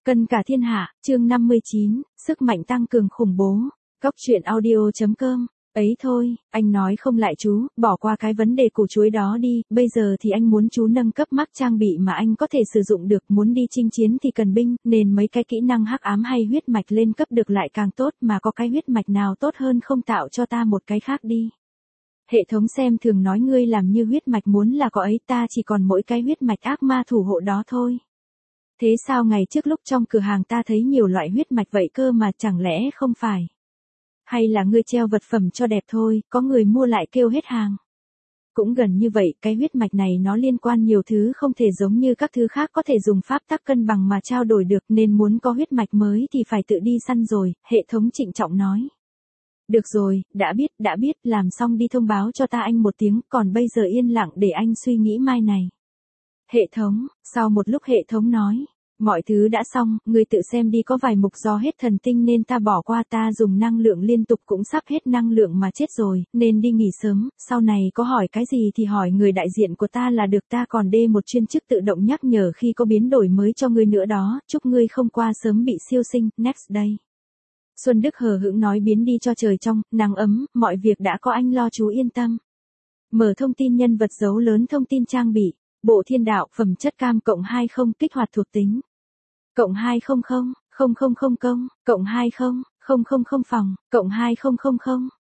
Cân cả thiên hạ, chương 59, sức mạnh tăng cường khủng bố. Cóc truyện audio.com. Ấy thôi, anh nói không lại chú, bỏ qua cái vấn đề củ chuối đó đi, bây giờ thì anh muốn chú nâng cấp mắc trang bị mà anh có thể sử dụng được, muốn đi chinh chiến thì cần binh, nên mấy cái kỹ năng hắc ám hay huyết mạch lên cấp được lại càng tốt, mà có cái huyết mạch nào tốt hơn không tạo cho ta một cái khác đi. Hệ thống xem thường nói ngươi làm như huyết mạch muốn là có ấy, ta chỉ còn mỗi cái huyết mạch ác ma thủ hộ đó thôi. Thế sao ngày trước lúc trong cửa hàng ta thấy nhiều loại huyết mạch vậy cơ mà, chẳng lẽ không phải? Hay là ngươi treo vật phẩm cho đẹp thôi, có người mua lại kêu hết hàng? Cũng gần như vậy, cái huyết mạch này nó liên quan nhiều thứ không thể giống như các thứ khác có thể dùng pháp tắc cân bằng mà trao đổi được, nên muốn có huyết mạch mới thì phải tự đi săn rồi, hệ thống trịnh trọng nói. Được rồi, đã biết, làm xong đi thông báo cho ta anh một tiếng, còn bây giờ yên lặng để anh suy nghĩ mai này. Hệ thống, sau một lúc hệ thống nói, mọi thứ đã xong, ngươi tự xem đi, có vài mục do hết thần tinh nên ta bỏ qua, ta dùng năng lượng liên tục cũng sắp hết năng lượng mà chết rồi, nên đi nghỉ sớm, sau này có hỏi cái gì thì hỏi người đại diện của ta là được, ta còn đê một chuyên chức tự động nhắc nhở khi có biến đổi mới cho ngươi nữa đó, chúc ngươi không qua sớm bị siêu sinh, next day. Xuân Đức hờ hững nói biến đi cho trời trong, nắng ấm, mọi việc đã có anh lo chú yên tâm. Mở thông tin nhân vật dấu lớn thông tin trang bị. Bộ thiên đạo, phẩm chất cam cộng 20, kích hoạt thuộc tính. Cộng 200, 000 công, cộng 20, 000 phòng, cộng 2000,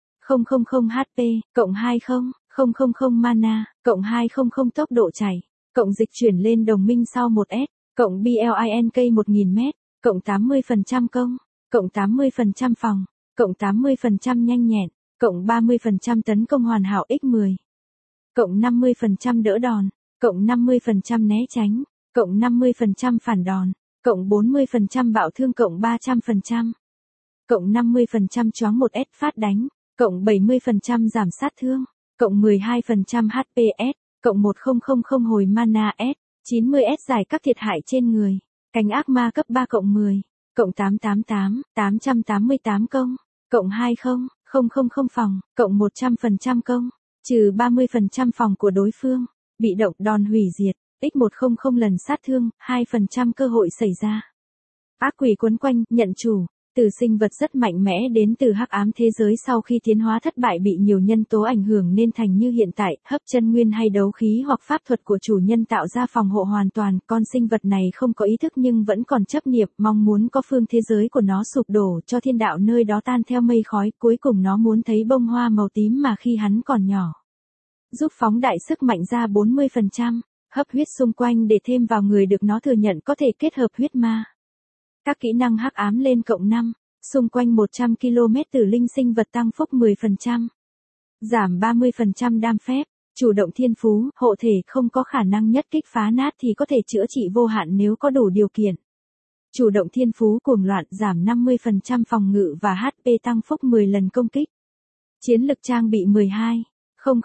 000 HP, cộng 20, 000 mana, cộng 200 tốc độ chạy, cộng dịch chuyển lên đồng minh sau 1S, cộng BLINK 1000m, cộng 80% công, cộng 80% phòng, cộng 80% nhanh nhẹn, cộng 30% tấn công hoàn hảo x10, cộng 50% đỡ đòn, cộng 50% né tránh, cộng 50% phản đòn, cộng 40% bạo thương, cộng 300%, cộng 50% choáng 1S phát đánh, cộng 70% giảm sát thương, cộng 12% HPS, cộng 1000 hồi mana S, 90S giải các thiệt hại trên người, cánh ác ma cấp 3 cộng 10, cộng 888 công, cộng 20, 000 phòng, cộng 100% công, trừ 30% phòng của đối phương. Bị động đòn hủy diệt, x100 lần sát thương, 2% cơ hội xảy ra. Ác quỷ quấn quanh, nhận chủ, từ sinh vật rất mạnh mẽ đến từ hắc ám thế giới sau khi tiến hóa thất bại bị nhiều nhân tố ảnh hưởng nên thành như hiện tại, hấp chân nguyên hay đấu khí hoặc pháp thuật của chủ nhân tạo ra phòng hộ hoàn toàn, con sinh vật này không có ý thức nhưng vẫn còn chấp niệm, mong muốn có phương thế giới của nó sụp đổ cho thiên đạo nơi đó tan theo mây khói, cuối cùng nó muốn thấy bông hoa màu tím mà khi hắn còn nhỏ. Giúp phóng đại sức mạnh ra 40%, hấp huyết xung quanh để thêm vào người được nó thừa nhận có thể kết hợp huyết ma. Các kỹ năng hắc ám lên cộng 5, xung quanh 100 km tử linh sinh vật tăng phúc 10%. Giảm 30% đam phép, chủ động thiên phú, hộ thể không có khả năng nhất kích phá nát thì có thể chữa trị vô hạn nếu có đủ điều kiện. Chủ động thiên phú cuồng loạn giảm 50% phòng ngự và HP tăng phúc 10 lần công kích. Chiến lực trang bị 12. 000,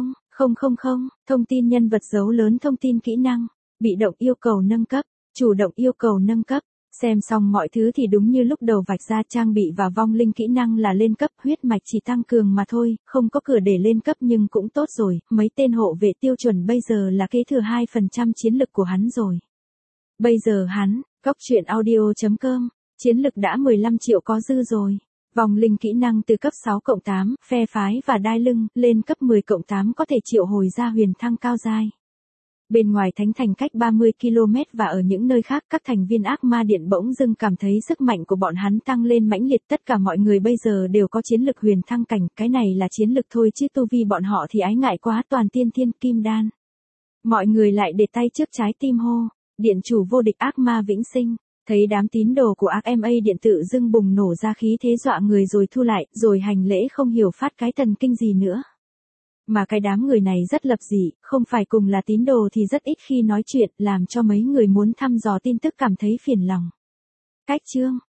thông tin nhân vật dấu lớn thông tin kỹ năng, bị động yêu cầu nâng cấp, chủ động yêu cầu nâng cấp, xem xong mọi thứ thì đúng như lúc đầu vạch ra, trang bị và vong linh kỹ năng là lên cấp, huyết mạch chỉ tăng cường mà thôi, không có cửa để lên cấp nhưng cũng tốt rồi, mấy tên hộ vệ tiêu chuẩn bây giờ là kế thừa 2% chiến lực của hắn rồi. Bây giờ hắn, cóc truyện audio.com, chiến lực đã 15 triệu có dư rồi. Vòng linh kỹ năng từ cấp 6 cộng 8, phe phái và đai lưng, lên cấp 10 cộng 8 có thể triệu hồi ra huyền thăng cao giai. Bên ngoài thánh thành cách 30 km và ở những nơi khác, các thành viên ác ma điện bỗng dưng cảm thấy sức mạnh của bọn hắn tăng lên mãnh liệt, tất cả mọi người bây giờ đều có chiến lực huyền thăng cảnh, cái này là chiến lực thôi chứ tu vi bọn họ thì ái ngại quá, toàn tiên thiên kim đan. Mọi người lại để tay trước trái tim hô, điện chủ vô địch ác ma vĩnh sinh. Thấy đám tín đồ của ác ma điện tự dưng bùng nổ ra khí thế dọa người rồi thu lại, rồi hành lễ không hiểu phát cái thần kinh gì nữa. Mà cái đám người này rất lập dị, không phải cùng là tín đồ thì rất ít khi nói chuyện, làm cho mấy người muốn thăm dò tin tức cảm thấy phiền lòng. Cách chương,